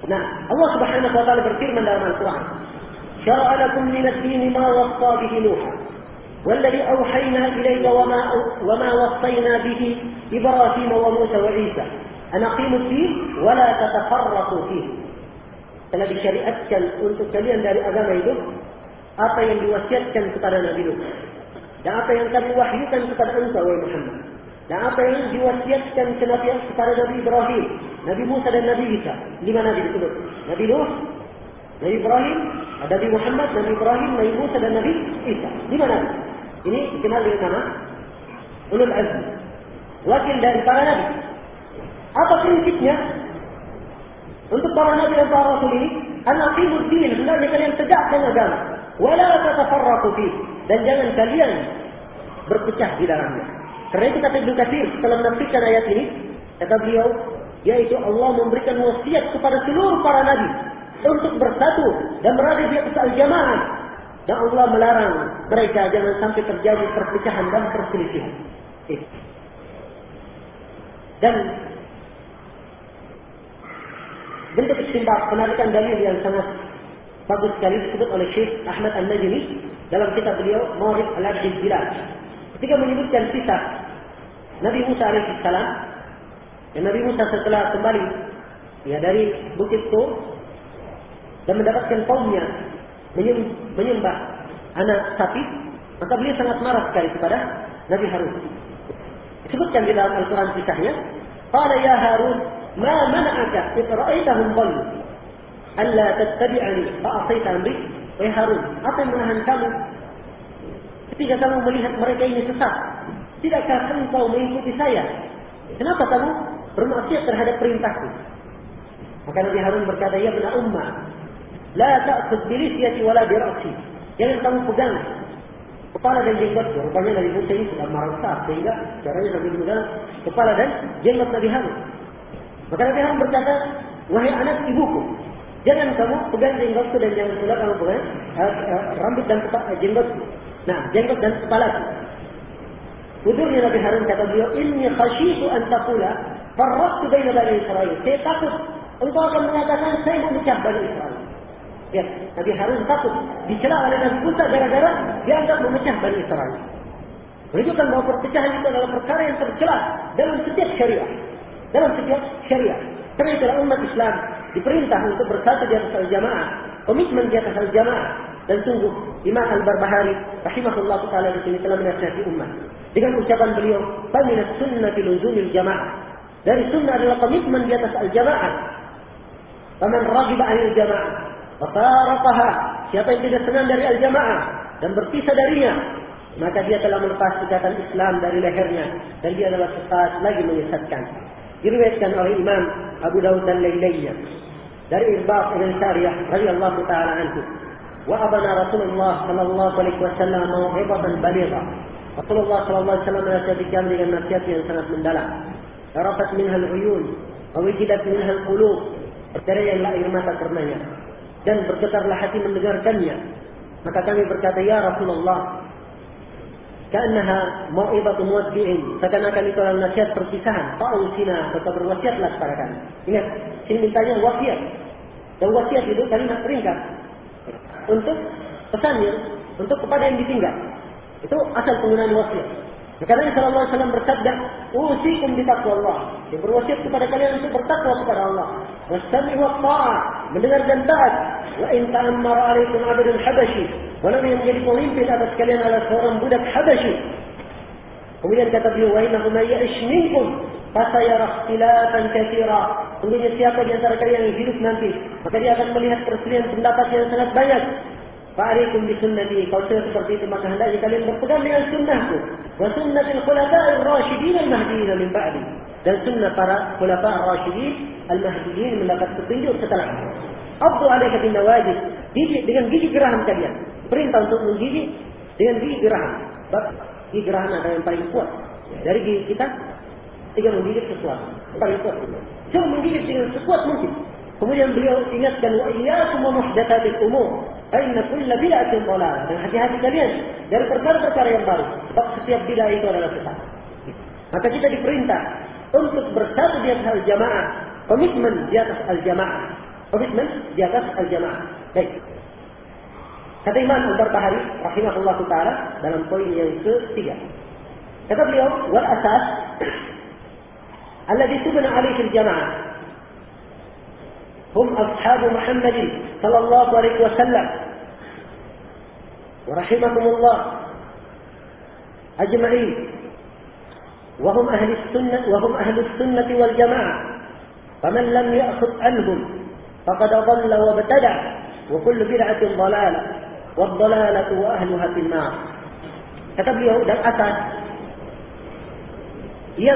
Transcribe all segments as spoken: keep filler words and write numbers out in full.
Nah, Allah Subhanahu wa taala berfirman dalam Al-Qur'an, "Syara'a lakum min ad-din ma wassa bihi Nuh, والذي أوحينا إليك وما وما وصينا به إبراهيم وموسى وعيسى أن أقيموا الدين ولا تتفرقوا فيه." Telah disyariatkan untuk kalian dari agama itu apa yang diwasiatkan kepada Nabi Nuh dan apa yang kami wahyukan kepada engkau wahai Muhammad, dan apa yang diwasiatkan kepada Nabi Ibrahim, Nabi Musa dan Nabi Isa. Lima Nabi disebut: Nabi Nuh, Nabi Ibrahim, Nabi Muhammad, Nabi Ibrahim, Nabi Musa dan Nabi Isa. Lima Nabi. Ini dikenal dengan nama Ulul Azmi, wakil dari para Nabi. Apa prinsipnya untuk para Nabi dan para Rasul ini? An-aqimud din, hendaknya kalian tegakkan agama. Wala tatafarraqu fihi, dan jangan kalian berpecah di dalamnya. Karena itu kata Ibnu Katsir setelah menafsirkan ayat ini, kata beliau, yaitu Allah memberikan wasiat kepada seluruh para nabi untuk bersatu dan berada di atas al-jamaah, dan Allah melarang mereka jangan sampai terjadi perpecahan dan perselisihan. Dan bentuk istinbat penarikan dalil yang sangat bagus sekali disebut oleh Syekh Ahmad An-Najmi dalam kitab beliau Mawrid al-Abdil Bilal, ketika menyebutkan kisah Nabi Musa alaihissalam. Dan Nabi Musa setelah kembali ya dari Bukit Tur dan mendapatkan kaumnya menyembah anak sapi, maka beliau sangat marah sekali kepada Nabi Harun. Disebutkan di dalam Al-Quran kisahnya, "Qala ya Harun, ma mana'aka id ra'aitahum dhallu alla tattabi'ani fa asaita amri?" Wahai Harun, apa yang menahan kamu ketika kamu melihat mereka ini sesat? Tidakkah engkau mengikuti saya? Kenapa kamu bermaksiat terhadap perintahku? Maka Nabi Harun berkata, "Ya ibna ummah, la ta'khudh bi lisyati wala bi ra'si." Jangan kamu pegang kepala dan jenggotku. Rupanya Nabi Musa ini sudah merasa sehingga caranya Nabi Musa kepala dan jenggot Nabi Harun. Maka Nabi Harun berkata, "Wahai anak ibuku, jangan kamu pegang jenggotku dan jangan pula kamu pegang uh, uh, rambut dan kepala, jenggotku. Nah, jenggot dan kepalaku." Udurnya Nabi Harun kata beliau, "Inni khasyitu an taqula farraqtu baina bani Israil." Saya takut engkau akan mengatakan saya memecah Bani Israil. Ya, Nabi Harun takut dicela oleh Nabi Musa gara-gara dianggap memecah Bani Israil. Menunjukkan bahwa perpecahan itu adalah perkara yang tercela dalam setiap syariah. Dalam setiap syariah. Karena itulah umat Islam diperintah untuk bersatu di atas al-jamaah, komitmen di atas al-jamaah. Dan sungguh Imam Al-Barbahari rahimahullah taala di sini telah menasihati umat dengan ucapan beliau, "Faminat sunnati luzumil jamaah." Dari sunnah adalah komitmen di atas al-jamaah. Faman raghiba 'anil jamaah wa faraqaha, siapa yang tidak senang dari al-jamaah dan berpisah darinya, maka dia telah melepas ikatan Islam dari lehernya dan dia adalah sesat lagi menyesatkan. Diriwayatkan oleh Imam Abu Dawud dan lain-lainnya dari Irbaq bin Sariyah radhiyallahu taala anhu, wa abana Rasulullah sallallahu alaihi wasallam mau'izatan balighah. Rasulullah sallallahu alaihi wasallam menasihati kami dengan nasihat yang sangat mendalam. Rafat minha al-uyun wa wajidat minha al-qulub, berteriaklah air mata karenanya dan bergetarlah hati mendengarkannya. Maka kami berkata, "Ya Rasulullah, ka'annaha mau'izatu muwaddi'in." Seakan-akan itu adalah nasihat perpisahan. Fa'usina, maka berwasiatlah kepada kami. Ingat, sini mintanya wasiat. Dan wasiat itu kalimat peringkat untuk pesannya, untuk kepada yang ditinggal. Itu asal penggunaan wasiat. Maka Nabi sallallahu alaihi wasallam bersabda, "Usikum bi taqwallah." Dia berwasiat kepada kalian untuk bertakwa kepada Allah. "Wastami'u wa ta'ah," mendengar dan taat. "Wa in ta'ammara 'alaikum 'abdun habashi," walau yang menjadi pemimpin atas kalian adalah seorang budak Habasyi. Kemudian kata beliau, "Wa innahu may ya'ish minkum fasayara ikhtilafan katsira." Sungguhnya siapa di antara kalian yang hidup nanti, maka dia akan melihat perselisihan pendapat yang sangat banyak. Fa'alaikum bi sunnati, kalau sudah seperti itu maka hendaknya kalian berpegang dengan sunnahku, wa sunnatil khulafa'ir rasyidin al-mahdiyyin min ba'di, dan sunnah para khulafa' ar-rasyidin al-mahdiyyin mendapat petunjuk setelah itu. Abdu 'alaika bin nawajid, gigit dengan gigi geraham kalian. Perintah untuk menggigit dengan gigi geraham. Sebab gigi geraham adalah yang paling kuat. Dari gigi kita, tinggal menggigit sesuatu. Paling kuat. Coba menggigit dengan sekuat mungkin. Kemudian beliau ingatkan, "Wa iyyakum wa muhdatsatil umur, fa inna kulla bid'atin dhalalah." Dan hati-hati kalian dari perkara-perkara yang baru, sebab setiap bid'ah itu adalah sesat. Maka kita diperintah untuk bersatu di atas al-jamaah, komitmen di atas al-jamaah. komitmen di atas al-jamaah. Baik. Kata Imam Al-Barbahari rahimahullah taala dalam poin yang ketiga. Kata beliau, wal asas alladhi tubna alaihi al-jamaah hum ashabu Muhammad sallallahu alaihi wasallam wa rahimakumullah ajma'in wa hum ahli sunnah wa hum ahli sunnah wal jamaah faman lam ya'khudh anhum faqad dhalla wa ibtada wa kullu bid'atin dhalalah wad dhalalatu wa ahluha fil nar. Kata beliau, dan asas yang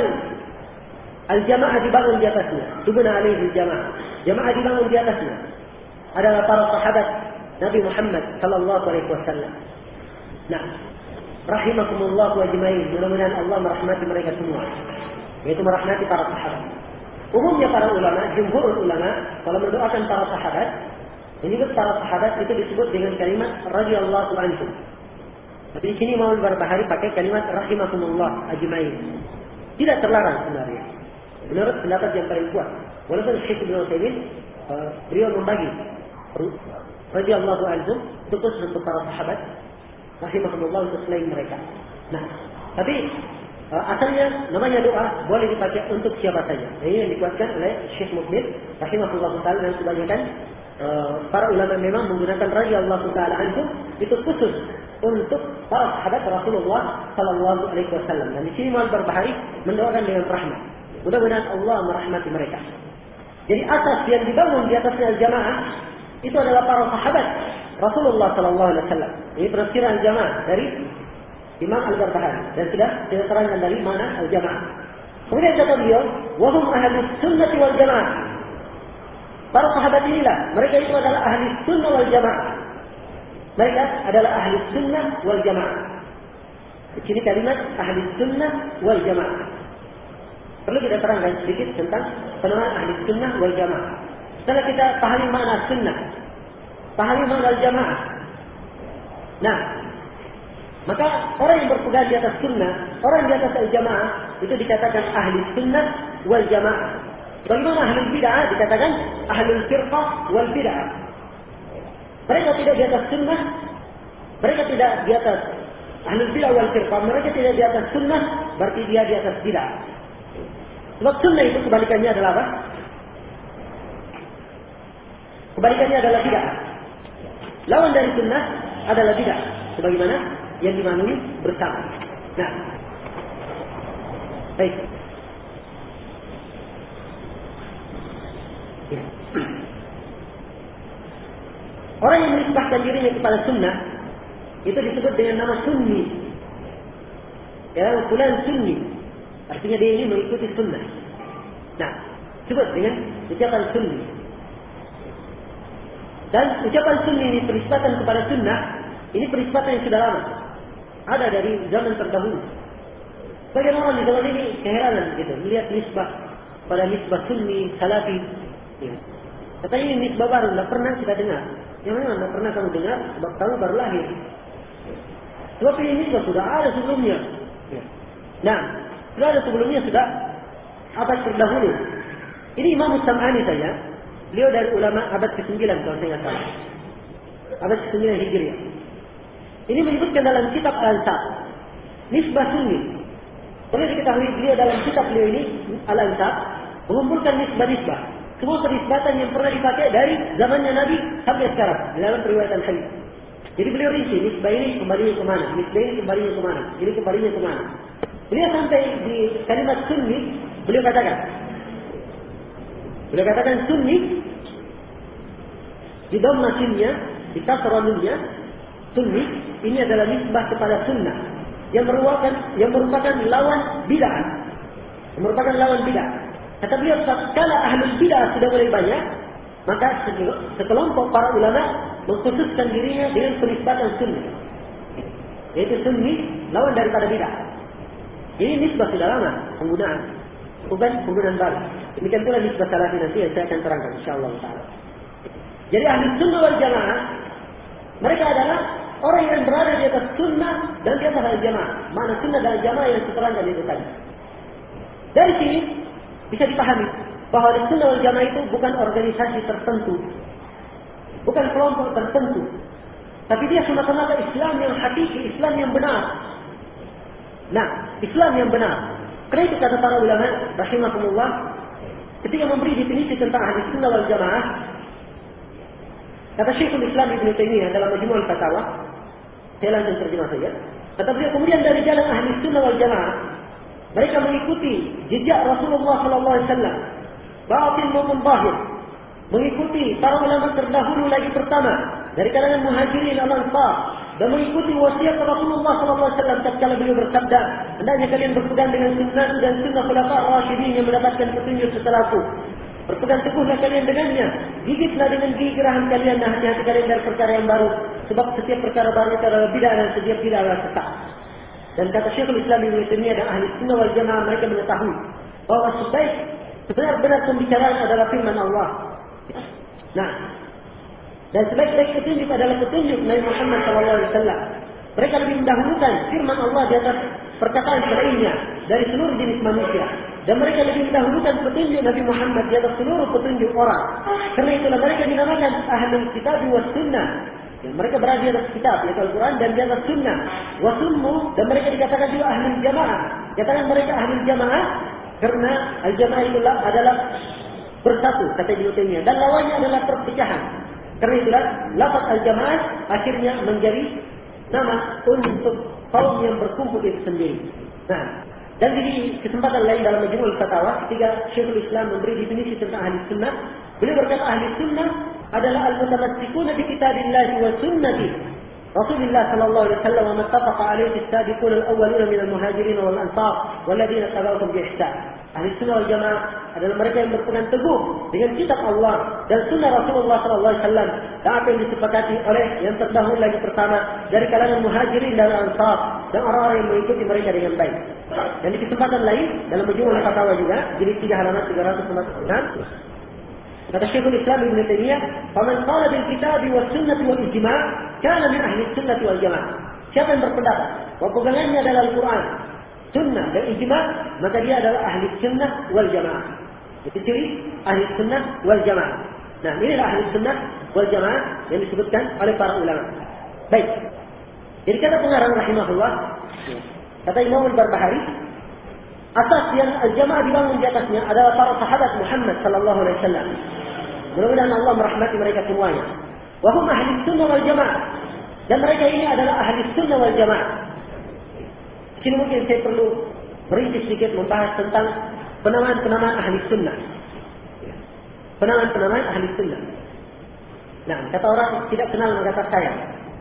al-jamaah dibangun di atasnya, tubna alaihi al-jamaah, jamaah dibangun di atasnya adalah para sahabat Nabi Muhammad sallallahu alaihi wasallam. Nah, rahimakumullah wa ajmain, mudah-mudahan Allah merahmati mereka semua, yaitu merahmati para sahabat. Umumnya para ulama, jumhur ulama, kalau mendoakan para sahabat, menyebut para sahabat itu disebut dengan kalimat radhiyallahu anhum. Tapi di sini Imam Al-Barbahari pakai kalimat rahimakumullah ajmain. Tidak terlarang sebenarnya. Menurut pendapat yang paling kuat. Walaupun Syekh Ibnu Utsaimin uh, beliau membagi radhiyallahu anhum itu khusus untuk para sahabat, rahimahumullah untuk selain mereka. Nah, tapi uh, asalnya namanya doa boleh dipakai untuk siapa saja. Ini yang dikuatkan oleh Syekh Mukbil rahimahullah taala, dan kebanyakan uh, para ulama memang menggunakan radhiyallahu taala anhum itu khusus untuk para sahabat Rasulullah sallallahu alaihi wasallam. Dan di sini Imam Al-Barbahari mendoakan dengan rahmat. Mudah-mudahan Allah merahmati mereka. Jadi asas yang dibangun di atasnya al-jamaah itu adalah para sahabat Rasulullah sallallahu alaihi wasallam. Ini penafsiran al-jamaah dari Imam Al-Barbahari, dan sudah kita terangkan dari mana al-jamaah. Kemudian kata beliau, wa hum ahlus sunnah wal jamaah. Para sahabat inilah, mereka itu adalah ahli sunnah wal jamaah. Mereka adalah ahli sunnah wal jamaah. Di sini kalimat ahli sunnah wal jamaah. Perlu kita terangkan sedikit tentang penamaan ahli sunnah wal jamaah. Setelah kita pahami makna sunnah, pahami makna al jamaah. Nah, maka orang yang berpegang di atas sunnah, orang di atas al jamaah itu dikatakan ahli sunnah wal jamaah. Bagaimana ahli bid'ah dikatakan ahli firqah wal bid'ah. Mereka tidak di atas sunnah, mereka tidak di atas ahlul bid'ah wal firqah, mereka tidak di atas sunnah, berarti dia di atas bid'ah. Sebab sunnah itu kebalikannya adalah apa? Kebalikannya adalah bid'ah. Lawan dari sunnah adalah bid'ah, sebagaimana yang dimaklumi bersama. Nah, baik. Ya. Orang yang menisbahkan dirinya kepada sunnah itu disebut dengan nama sunni. Ya, fulan sunni. Artinya dia ini mengikuti sunnah. Nah, disebut dengan ucapan sunni. Dan ucapan sunni ini penisbatan kepada sunnah, ini penisbatan yang sudah lama. Ada dari zaman terdahulu. Sebagian orang di zaman ini keheranan gitu, melihat nisbah pada nisbah sunni, salafi. Ya. Katanya ini nisbah baru, tidak pernah kita dengar. Yang memang tidak pernah kamu dengar, sebab kamu baru lahir. Sebab ini nisbah sudah ada sebelumnya. Nah, sudah ada sebelumnya, sudah abad terdahulu. Ini Imam Sam'ani saja. Beliau dari ulama abad kesembilan kalau saya ingat salah. Abad kesembilan Hijriah. Ini menyebutkan dalam kitab Al-Ansab, nisbah sunni. Perlu diketahui beliau dalam kitab beliau ini Al-Ansab mengumpulkan nisbah-nisbah. Semua penisbatan yang pernah dipakai dari zamannya Nabi sampai sekarang dalam periwayatan hadis. Jadi beliau rinci nisbah ini kembalinya kemana, nisbah ini kembalinya kemana, ini kembalinya kemana. Beliau sampai di kalimat sunni, beliau katakan, beliau katakan sunni di dhamma sinnya, di kasrah nunnya, sunni ini adalah nisbah kepada sunnah yang merupakan yang merupakan lawan bid'ah, yang merupakan lawan bid'ah. Kata beliau, kalau ahlul bid'ah sudah mulai banyak, maka sekelompok para ulama mengkhususkan dirinya dengan penisbatan sunni, yaitu sunni lawan daripada bid'ah. Ini nisbah sudah lama penggunaan, bukan penggunaan baru. Demikian pula nisbah salafi nanti yang saya akan terangkan insyaallah taala. Jadi ahli sunnah wal jamaah mereka adalah orang yang berada di atas sunnah dan di atas al jamaah. Mana sunnah dan al jamaah yang diterangkan itu tadi. Dari sini bisa dipahami bahwa ahli sunnah wal jamaah itu bukan organisasi tertentu, bukan kelompok tertentu, tapi dia semata-mata Islam yang hakiki, Islam yang benar. Nah, Islam yang benar. Karena itu kata para ulama rahimahumullah, ketika memberi definisi tentang ahli sunnah wal jamaah, kata Syekhul Islam Ibnu Taimiyah dalam Majmu'ul Fatawa, saya langsung terjemah saja. Kata beliau, kemudian dari jalan ahli sunnah wal jamaah, mereka mengikuti jejak Rasulullah sallallahu alaihi wasallam, batin maupun zahir, mengikuti para ulama terdahulu lagi pertama dari kalangan muhajirin al-ansar, dan mengikuti wasiat Rasulullah sallallahu alaihi wasallam tatkala beliau bersabda, hendaknya kalian berpegang dengan sunnah dan sunnah khulafa ar-rasyidin yang mendapatkan petunjuk setelahku. Berpegang teguhlah kalian dengannya, gigitlah dengan gigi gerahan kalian, dan hati-hati kalian dari perkara yang baru, sebab setiap perkara baru itu adalah bid'ah dan setiap bid'ah adalah sesat. Dan kata Syekhul Islam Ibnu Taimiyah dan ahli sunnah wal jamaah, mereka mengetahui bahwa sebaik sebenar-benar pembicaraan adalah firman Allah. Nah, dan sebaik-baik petunjuk adalah petunjuk Nabi Muhammad sallallahu alaihi wasallam. Mereka lebih mendahulukan firman Allah di atas perkataan selainnya dari seluruh jenis manusia. Dan mereka lebih mendahulukan petunjuk Nabi Muhammad di atas seluruh petunjuk orang. Karena itulah mereka dinamakan ahlul kitab wa sunnah. Ya, mereka berada di atas kitab, yaitu Al-Quran, dan di atas sunnah. Wa sunnu, dan mereka dikatakan juga ahlul jamaah. Katakan mereka ahlul jamaah karena al-jamaah itulah adalah bersatu, kata Ibnu Taimiyah. Dan lawannya adalah perpecahan. Karena itulah lafaz al-jamaah akhirnya menjadi nama untuk kaum yang berkumpul itu sendiri. Nah, dan di kesempatan lain dalam Majmu'ul Fatawa, ketika Syekhul Islam memberi definisi tentang ahli sunnah, beliau berkata ahli sunnah adalah al-mutamassikuna bi kitabillahi wa sunnati Rasulullah sallallahu alaihi wasallam wa mattafaqa alaihi as-sabiqun al-awwalun min al-muhajirin wal ansar wal ladzina tabi'uhum bi ihsan. Ahli sunnah wal jamaah adalah mereka yang berpegang teguh dengan kitab Allah dan sunnah Rasulullah sallallahu alaihi wasallam, dan apa yang disepakati oleh yang terdahulu lagi pertama dari kalangan muhajirin dan ansar, dan orang-orang yang mengikuti mereka dengan baik. Dan di kesempatan lain dalam Majmu'ul Fatawa juga, jadi tiga halaman tiga ratus lima puluh sembilan, kata Syekhul Islam Ibnu Taimiyah, "Faman qala bil kitabi was sunnati wal ijma' kana min ahli sunnati wal jamaah." Siapa yang berpendapat bahwa pegangannya adalah Al-Quran, sunnah dan ijma', maka dia adalah ahli sunnah wal jamaah. Itu ciri ahli sunnah wal jamaah. Nah, inilah ahli sunnah wal jamaah yang disebutkan oleh para ulama. Baik. Jadi kata pengarang rahimahullah, kata Imam Al-Barbahari, asas yang al-jamaah dibangun di atasnya adalah para sahabat Muhammad sallallahu alaihi wasallam. Mudah-mudahan Allah merahmati mereka semuanya. Wa hum ahli sunnah wal jamaah. Dan mereka ini adalah ahli sunnah wal jamaah. Kini mungkin saya perlu berinci sedikit membahas tentang penamaan-penamaan ahli sunnah. Penamaan-penamaan ahli sunnah. Nah, kata orang tidak kenal maka tak sayang.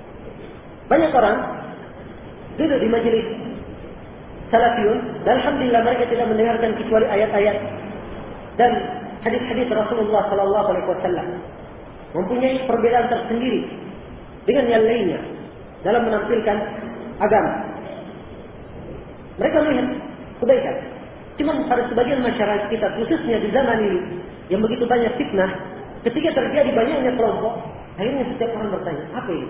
Banyak orang duduk di majelis salafiyun, dan alhamdulillah mereka tidak mendengarkan kecuali ayat-ayat dan hadis-hadis Rasulullah sallallahu alaihi wasallam. Mempunyai perbedaan tersendiri dengan yang lainnya dalam menampilkan agama. Mereka melihat kebaikan. Cuma pada sebagian masyarakat kita, khususnya di zaman ini yang begitu banyak fitnah, ketika terjadi banyaknya kelompok, akhirnya setiap orang bertanya, apa ini?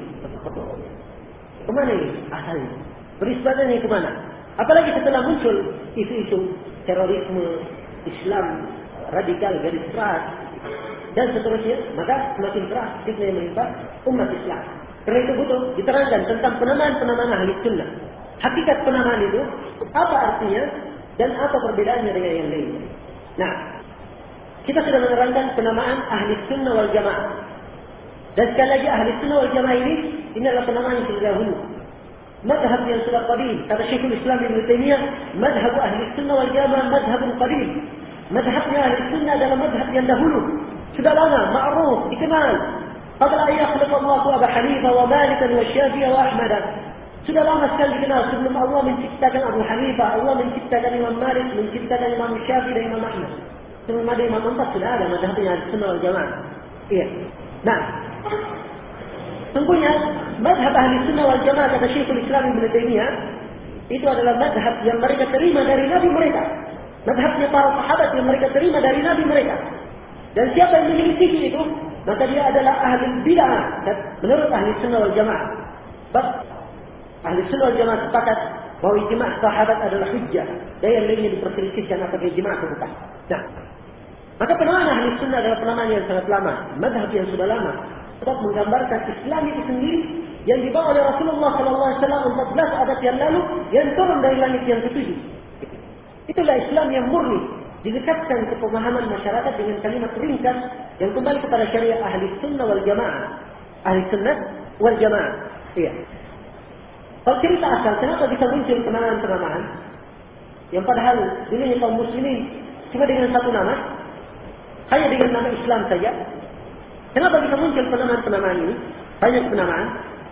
Kemana ini asalnya? Berisbatannya kemana? Apalagi setelah muncul isu-isu terorisme, Islam radikal, garis keras, dan seterusnya, maka semakin keras fitnah yang menimpa umat Islam. Karena itu butuh diterangkan tentang penamaan-penamaan ahli sunnah. Hakikat penamaan itu, apa artinya, dan apa perbedaannya dengan yang lain. Nah, kita sudah menerangkan penamaan ahli sunnah wal jamaah. Dan sekali lagi ahli sunnah wal jamaah ini, ini adalah penamaan yang sudah dahulu. Madhab yang sudah qadim. Kata Syekhul Islam Ibnu Taimiyah, madhab ahli sunnah wal jamaah madhabun qadim. Madhabnya ahli sunnah adalah madhab yang dahulu. Sudah lama, ma'ruf, dikenal. Qabla an yakhluqa Allahu Abu Hanifah wa Malikan wa Syafi'i wa Ahmad. Sudah lama sekali dikenal sebelum Allah menciptakan Abu Hanifah, Allah menciptakan Imam Malik, menciptakan Imam Syafi'i dan Imam Ahmad. Sebelum ada Imam Empat sudah ada madhabnya ahli sunnah wal jamaah. Iya. Nah, sungguhnya madhab ahli sunnah wal jamaah kata Syekhul Islam Ibnu Taimiyah itu adalah madhab yang mereka terima dari Nabi mereka. Madhabnya para sahabat yang mereka terima dari Nabi mereka. Dan siapa yang memiliki itu, maka dia adalah ahli bid'ah menurut ahli sunnah wal jamaah. Sebab ahli sunnah wal jamaah sepakat bahwa ijma' sahabat adalah hujjah. Dan yang lainnya diperselisihkan apakah ijma' atau bukan. Nah, Maka penamaan ahli sunnah adalah penamaan yang sangat lama, mazhab yang sudah lama, sebab menggambarkan Islam itu sendiri yang dibawa oleh Rasulullah sallallahu alaihi wasallam empat belas abad yang lalu yang turun dari langit yang ketujuh. Itulah Islam yang murni, didekatkan ke pemahaman masyarakat dengan kalimat ringkas yang kembali kepada syariat ahli sunnah wal jamaah. Ahli sunnah wal jamaah. Iya. Kalau cerita asal, kenapa bisa muncul penamaan-penamaan yang padahal dulunya kaum muslimin cuma dengan satu nama, hanya dengan nama Islam saja. Kenapa bisa muncul penamaan-penamaan ini? Banyak penamaan.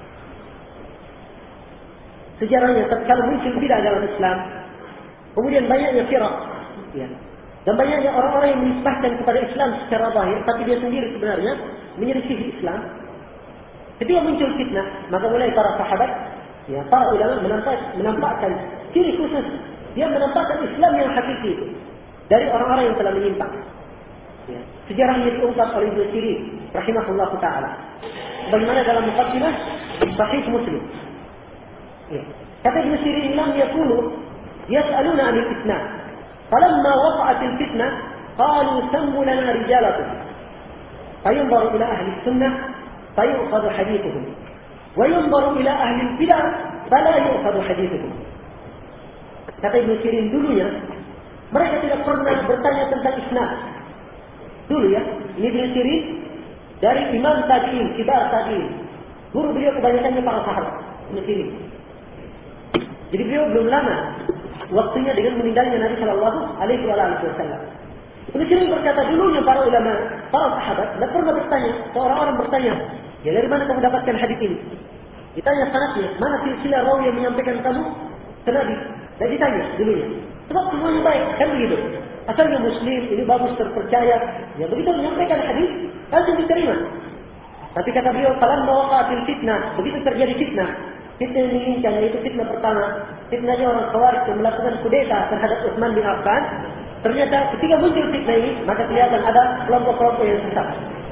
Sejarahnya, kalau muncul bid'ah dalam Islam, kemudian banyaknya firaq, ya. Dan banyaknya orang-orang yang menisbahkan kepada Islam secara zahir, tapi dia sendiri sebenarnya menyelisih Islam. Ketika muncul fitnah, maka mulai para sahabat, ya, para ulama menampak, menampakkan ciri khusus. Dia menampakkan Islam yang hakiki itu dari orang-orang yang telah menyimpang. Ya. Sejarahnya diungkap oleh Ibnu Sirin, rahimahullah taala. Bagaimana dalam muqaddimah Sahih Muslim. Ya. Kata Ibnu Sirin, lam yakunu yas'aluna 'anil fitnah. Falamma waqa'atil fitnah, qalu sammu lana rijalakum. Fayunzaru ila ahli sunnah, fayu'khadhu hadithuhum. Wa yunzaru ila ahli bid'ah, fala yu'khadhu hadithuhum. Kata Ibnu Sirin, dulunya mereka tidak pernah bertanya tentang Islam. Dulu ya, ini Ibnu Sirin dari Imam Tabi'in, kibar Tabi'in. Guru beliau kebanyakannya para sahabat, Ibnu Sirin. Jadi beliau belum lama waktunya dengan meninggalnya Nabi Shallallahu Alaihi Wasallam. Ibnu Sirin berkata, dulunya para ulama, para sahabat tidak pernah bertanya. Seorang orang bertanya, ya dari mana kamu dapatkan hadis ini? Ditanya sanadnya, mana silsilah rawi yang menyampaikan kamu ke Nabi? Dan ditanya dulunya. Sebab semuanya baik, kan begitu. Asalnya Muslim, ini bagus, terpercaya. Ya begitu menyampaikan hadis, langsung diterima. Tapi kata beliau, falamma waqa'atil fitnah, begitu terjadi fitnah. Fitnah yang diinginkan, yaitu fitnah pertama. Fitnahnya orang Khawarij yang melakukan kudeta terhadap Utsman bin Affan. Ternyata ketika muncul fitnah ini, maka kelihatan ada kelompok-kelompok yang sesat.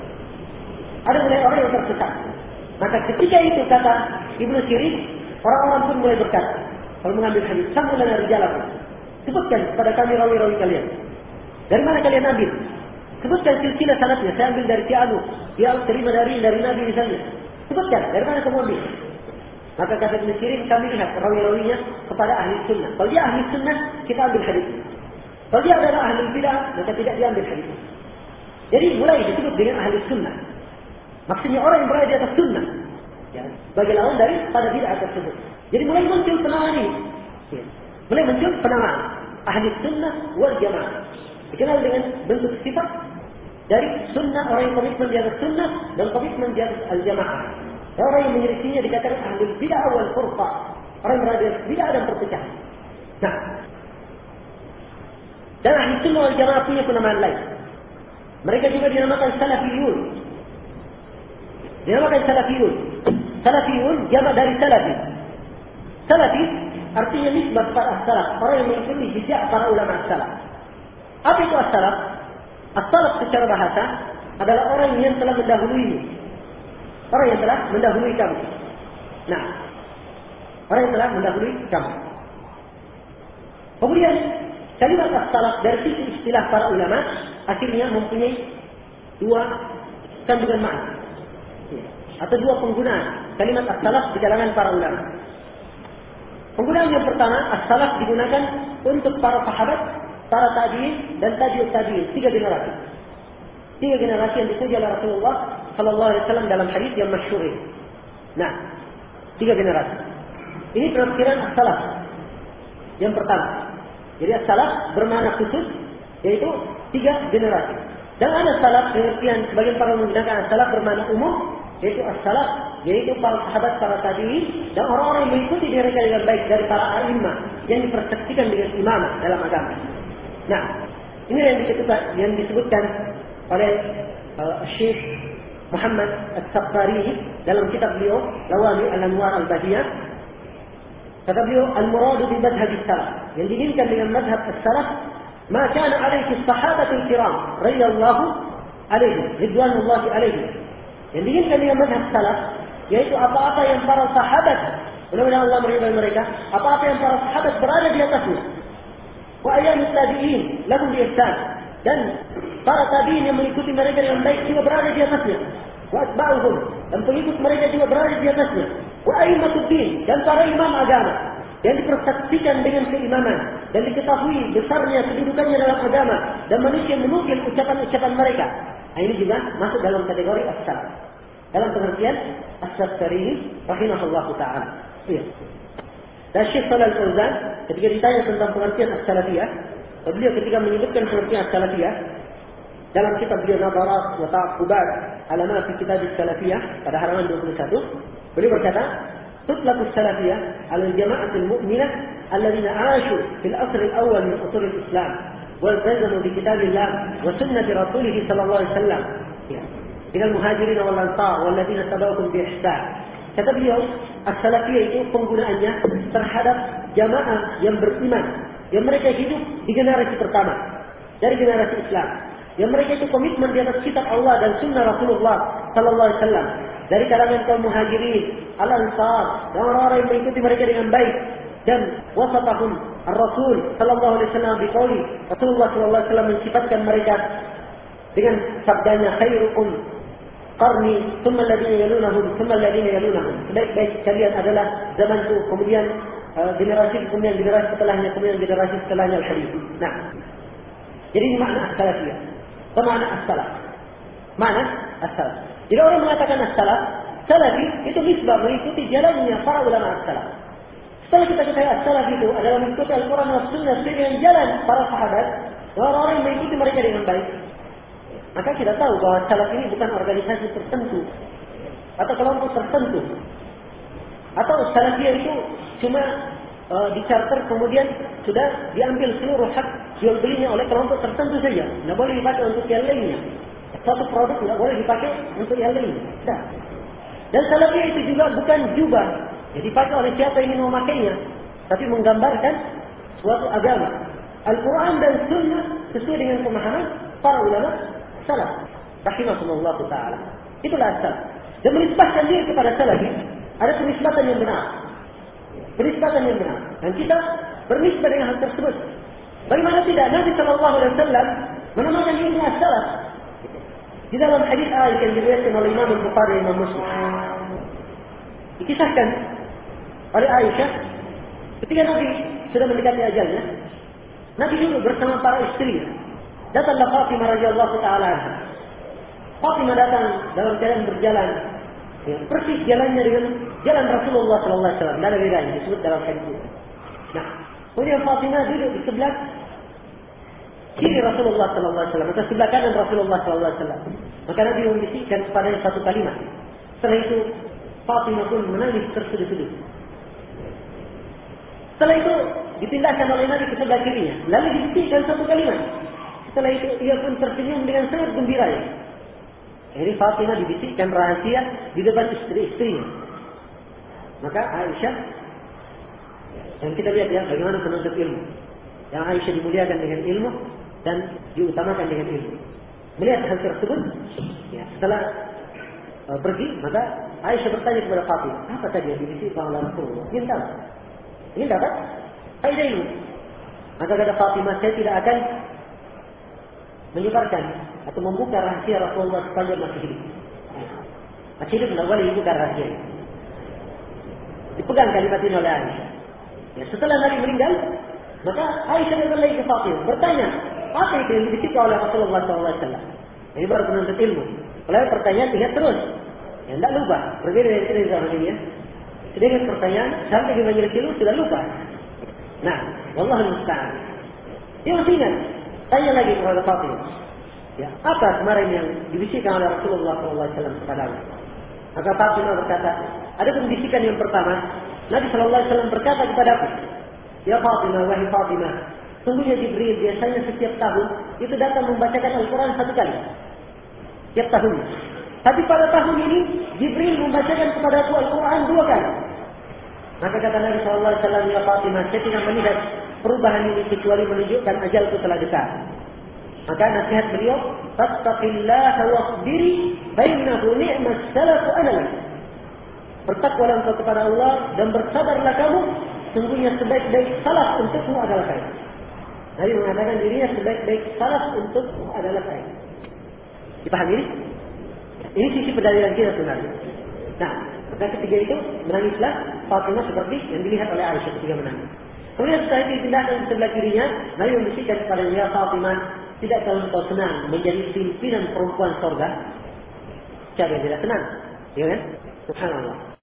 Ada mulai orang yang tersesat. Maka ketika itu kata Ibnu Sirin, orang-orang pun mulai berkata, kalau mengambil hadis, sammu lana rijalakum. Sebutkan kepada kami rawi-rawi kalian. Dari mana kalian ambil? Sebutkan silsilah sanadnya. Saya ambil dari Ti'anu. Dia terima dari dari Nabi misalnya. Sebutkan dari mana kamu ambil? Maka kata Ibnu Sirin, kami lihat rawi-rawinya kepada ahli sunnah. Kalau dia ahli sunnah, kita ambil hadis. Kalau dia adalah ahli bid'ah, maka tidak diambil hadis. Jadi mulai disebut dengan ahli sunnah. Maksudnya orang yang berada di atas sunnah. Ya, sebagai lawan dari pada bid'ah tersebut. Jadi mulai muncul penamaan ini. Ya. Mulai muncul penamaan ahli sunnah wal jamaah. Dikenal dengan bentuk sifat dari sunnah, orang yang komitmen di atas sunnah dan komitmen di atas al-jamaah. Orang yang menyelisihinya dikatakan ahli bid'ah wal furqah. Orang yang berada di atas bid'ah dan perpecahan. Nah, dan ahli sunnah wal jamaah punya penamaan lain. Mereka juga dinamakan salafiyun. Dinamakan salafiyun. Salafiyun jamak dari salafi. Salafi artinya nisbah kepada as-salaf, orang yang mengikuti jejak para ulama as-salaf. Apa itu as-salaf? As-salaf secara bahasa adalah orang yang telah mendahului. Orang yang telah mendahului kamu. Nah, orang yang telah mendahului kamu. Kemudian kalimat as-salaf dari sisi istilah para ulama akhirnya mempunyai dua kandungan makna. Atau dua penggunaan kalimat as-salaf di kalangan para ulama. Penggunaan yang pertama, as-salaf digunakan untuk para sahabat, para tabi'in dan tabi'ut tabi'in, tiga generasi. Tiga generasi yang dipuji oleh Rasulullah sallallahu alaihi wasallam dalam hadis yang masyhur. Nah, tiga generasi. Ini penafsiran as-salaf yang pertama. Jadi as-salaf bermakna khusus, yaitu tiga generasi. Dan ada salaf pengertian sebagian para menggunakan as-salaf bermakna umum, yaitu as-salaf, yaitu para sahabat, para tabi'in dan orang-orang yang mengikuti mereka dengan baik dari para a'imah yang dipersaksikan dengan imamah dalam agama. Nah, ini yang disebutkan, yang disebutkan oleh uh, Syekh Muhammad As-Saqari dalam kitab beliau Lawami Al-Anwar Al-Bahiyah. Kata beliau, al-muradu bi madhhab as-salaf, yang diinginkan dengan madhab as-salaf ma kana alaihi as-sahabatul kiram radhiyallahu alaihim ridwanullahi alaihim. Yang diinginkan dengan madhab salaf, yaitu apa-apa yang para sahabat, mudah-mudahan Allah meridai mereka, apa-apa yang para sahabat berada di atasnya. Wa ayyamut tabi'in lahum bi ihsan, dan para tabi'in yang mengikuti mereka dengan baik juga berada di atasnya. Wa atba'uhum, dan pengikut mereka juga berada di atasnya. Wa a'imatuddin, dan para imam agama yang dipersaksikan dengan keimaman dan diketahui besarnya kedudukannya dalam agama dan manusia menukil ucapan-ucapan mereka. Nah, ini juga masuk dalam kategori as-salaf. Dalam pengertian as-Sastari rahimahullahu ta'ala. Iya. Dan Syekh Shalal Fauzan ketika ditanya tentang pengertian as-salafiyah, beliau ketika menyebutkan pengertian as-salafiyah dalam kitab beliau Nazarat wa Ta'qubat ala ma fi kitab as-salafiyah pada halaman dua puluh satu, beliau berkata, "Tutlaqu as-salafiyah 'ala al-jama'ah al-mu'minah alladziina 'ashu fil asr al-awwal min usul al-Islam wa iltazamu bi kitabillah wa sunnati rasulih sallallahu alaihi wasallam." Ya. Dengan muhajirin wal ansar walladziina tabauhum bi ihsan. Kata beliau, as-salafiyah itu penggunaannya terhadap jamaah yang beriman, yang mereka hidup di generasi pertama dari generasi Islam, yang mereka itu komitmen di atas kitab Allah dan sunnah Rasulullah sallallahu alaihi wasallam, dari kalangan kaum muhajirin, al-ansar, dan orang-orang yang mengikuti mereka dengan baik, dan wasatahum ar-rasul sallallahu alaihi wasallam biqauli, Rasulullah sallallahu alaihi wasallam mensifatkan mereka dengan sabdanya, khairukum qarni thumma alladziina yalunahum thumma alladziina yalunahum. Sebaik-baik kalian adalah zamanku, kemudian uh, generasi kemudian generasi setelahnya, kemudian generasi setelahnya al-hadits. Nah, jadi ini makna as-salafiyah. Apa makna as-salaf? Makna as-salaf. Jadi orang mengatakan as-salaf, salafi itu nisbah mengikuti jalannya para ulama as-salaf. Setelah kita ketahui as-salaf itu adalah mengikuti Al-Quran dan Sunnah dengan jalan para sahabat, orang-orang yang mengikuti mereka dengan baik. Maka kita tahu bahwa salaf ini bukan organisasi tertentu atau kelompok tertentu, atau salafiyah itu cuma uh, dicarter kemudian sudah diambil seluruh hak jual belinya oleh kelompok tertentu saja. Tidak boleh dipakai untuk yang lainnya. Satu produk tidak boleh dipakai untuk yang lainnya. Nah. Dan salafiyah itu juga bukan jubah yang dipakai oleh siapa yang ingin memakainya, tapi menggambarkan suatu agama. Al-Quran dan Sunnah sesuai dengan pemahaman para ulama salaf rahimahullah ta'ala. Itulah salaf. Dan menisbahkan diri kepada salafi ada penisbatan yang benar. Penisbatan yang benar. Dan kita bernisbah dengan hal tersebut. Bagaimana tidak? Nabi sallallahu alaihi wasallam menamakan dirinya as-salaf. Di dalam hadis Aisyah yang diriwayatkan oleh Imam Bukhari dan Imam Muslim, dikisahkan oleh Aisyah ketika Nabi sudah mendekati ajalnya, Nabi dulu bersama para istrinya. Datanglah Fatimah radhiyallahu taala anha. Fatimah datang dalam keadaan berjalan, ya, persis jalannya dengan jalan Rasulullah sallallahu alaihi wasallam. Tidak ada bedanya, disebut dalam hadis itu. Nah, kemudian Fatimah duduk di sebelah kiri Rasulullah sallallahu alaihi wasallam, atau sebelah kanan Rasulullah sallallahu alaihi wasallam. Maka Nabi membisikkan kepadanya satu kalimat. Setelah itu Fatimah pun menangis tersedih-sedih. Setelah itu dipindahkan oleh Nabi ke sebelah kirinya, lalu dibisikkan satu kalimat. Setelah itu ia pun tersenyum dengan sangat gembira. Ya. Jadi Fatimah dibisikkan rahasia di depan istri-istrinya. Maka Aisyah, yang kita lihat ya bagaimana penuntut ilmu. Yang Aisyah dimuliakan dengan ilmu dan diutamakan dengan ilmu. Melihat hal tersebut, ya, setelah uh, pergi, maka Aisyah bertanya kepada Fatimah, apa tadi yang dibisikkan oleh Rasulullah? Ingin tahu? Ingin dapat? Faedah ilmu. Maka kata Fatimah, saya tidak akan menyebarkan atau membuka rahasia Rasulullah sepanjang masih hidup. Masih hidup tidak boleh dibuka rahasia. Dipegang kalimat ini oleh Aisyah. Ya, setelah Nabi meninggal, maka Aisyah datang lagi ke Fatimah bertanya, apa itu yang dibisikkan oleh Rasulullah sallallahu alaihi wasallam? Ini baru penuntut ilmu. Kalau pertanyaan ingat terus, ya tidak lupa. Berbeda dengan kita zaman ini ya. Sedangkan pertanyaan sampai di majelis ilmu sudah lupa. Nah, wallahu musta'an. Dia masih ingat. Tanya lagi kepada Fatimah, ya, apa kemarin yang dibisikkan oleh Rasulullah sallallahu alaihi wasallam kepadamu? Maka Fatimah berkata, ada pembisikan yang pertama, Nabi sallallahu alaihi wasallam berkata kepadaku, ya Fatimah, wahai Fatimah, sungguhnya Jibril biasanya setiap tahun itu datang membacakan Al-Quran satu kali. Setiap tahun. Tapi pada tahun ini Jibril membacakan kepadaku Al-Quran dua kali. Maka kata Nabi sallallahu alaihi wasallam, ya Fatimah, saya tidak melihat perubahan ini kecuali menunjukkan ajalku telah dekat. Maka nasihat beliau, fattaqillaha wasbiri bainahu ni'mas salafu analak. Bertakwalah engkau kepada Allah dan bersabarlah kamu, sungguhnya sebaik-baik salaf untukmu adalah saya. Nabi mengatakan dirinya sebaik-baik salaf untuk adalah saya. Dipahami ini? Ini sisi pendalilan kita sebenarnya. Nah, maka ketiga itu menangislah Fatimah seperti yang dilihat oleh Aisyah ketika menangis. Kemudian setelah itu dipindahkan ke sebelah kirinya, Nabi membisikkan kepada dia, Fatimah, tidak kalau engkau senang menjadi pimpinan perempuan surga? Siapa yang tidak senang? Ya kan? Subhanallah.